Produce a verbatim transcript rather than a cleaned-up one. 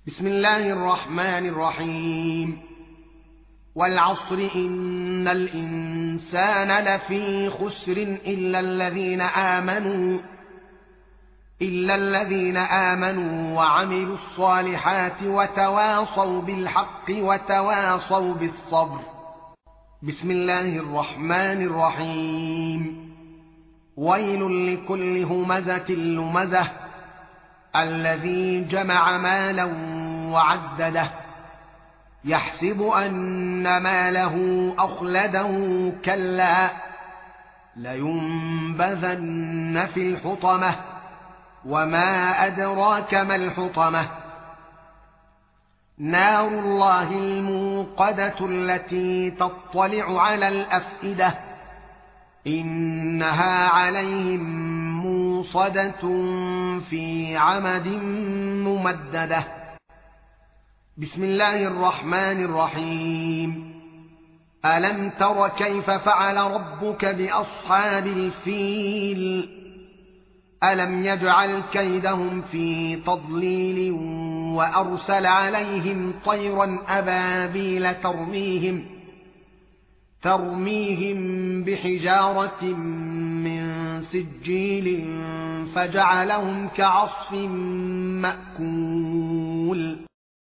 بسم الله الرحمن الرحيم والعصر إن الإنسان لفي خسر إلا الذين آمنوا إلا الذين آمنوا وعملوا الصالحات وتواصوا بالحق وتواصوا بالصبر. بسم الله الرحمن الرحيم ويل لكل همزة لمزة الذي جمع مالا وعدده يحسب أن ماله أخلده كلا لينبذن في الحطمة وما أدراك ما الحطمة نار الله الموقدة التي تطلع على الأفئدة إنها عليهم موصدة في عمد ممددة. بسم الله الرحمن الرحيم ألم تر كيف فعل ربك بأصحاب الفيل ألم يجعل كيدهم في تضليل وأرسل عليهم طيرا أبابيل ترميهم ترميهم بحجارة من سجيل فجعلهم كعصف مأكول.